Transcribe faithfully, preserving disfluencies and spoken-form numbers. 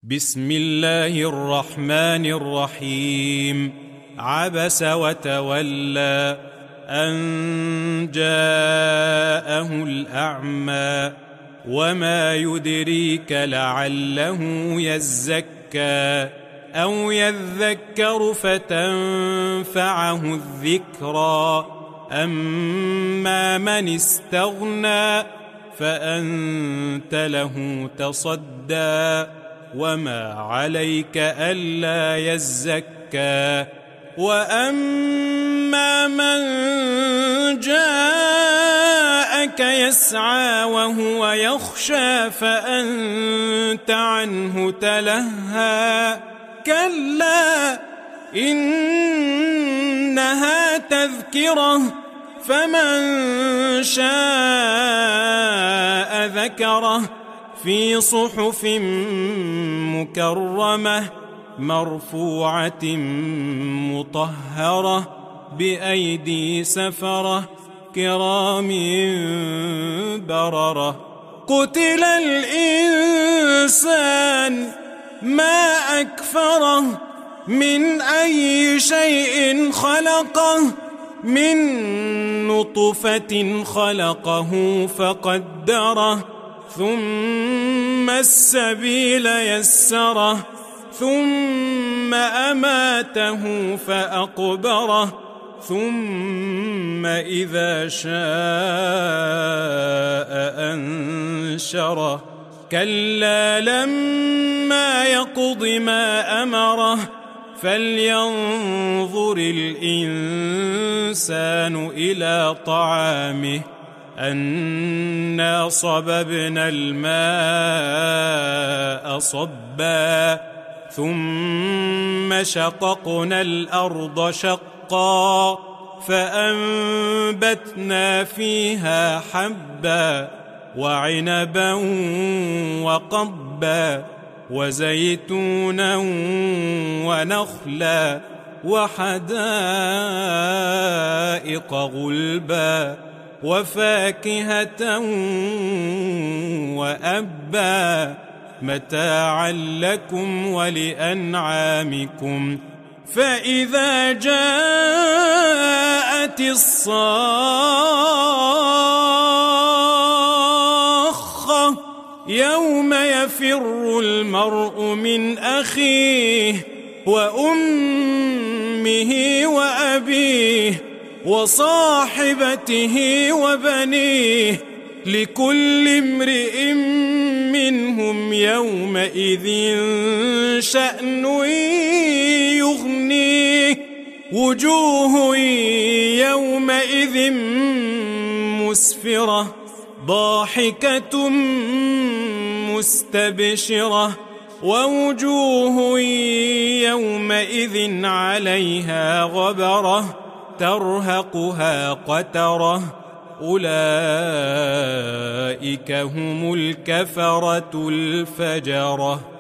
بسم الله الرحمن الرحيم. عبس وتولى أن جاءه الأعمى وما يدريك لعله يزكى أو يذكر فتنفعه الذكرى. أما من استغنى فأنت له تصدى وما عليك ألا يزكى. وأما من جاءك يسعى وهو يخشى فأنت عنه تلهى. كلا إنها تذكرة فمن شاء ذكره في صحف مكرمة مرفوعة مطهرة بأيدي سفرة كرام بررة. قتل الإنسان ما أكفره من أي شيء خلقه من نطفة خلقه فقدره ثم السبيل يسره ثم أماته فأقبره ثم إذا شاء أنشره. كلا لما يقض ما أمره فلينظر الإنسان إلى طعامه أنا صببنا الماء صبا ثم شققنا الأرض شقا فأنبتنا فيها حبا وعنبا وقضبا وزيتونا ونخلا وحدائق غلبا وفاكهة وأبا متاعا لكم ولأنعامكم. فإذا جاءت الصاخة يوم يفر المرء من أخيه وأمه وأبيه وصاحبته وبنيه لكل امرئ منهم يومئذ شأن يغنيه. وجوه يومئذ مسفرة ضاحكة مستبشرة ووجوه يومئذ عليها غبرة ترهقها قترة أولئك هم الكفرة الفجرة.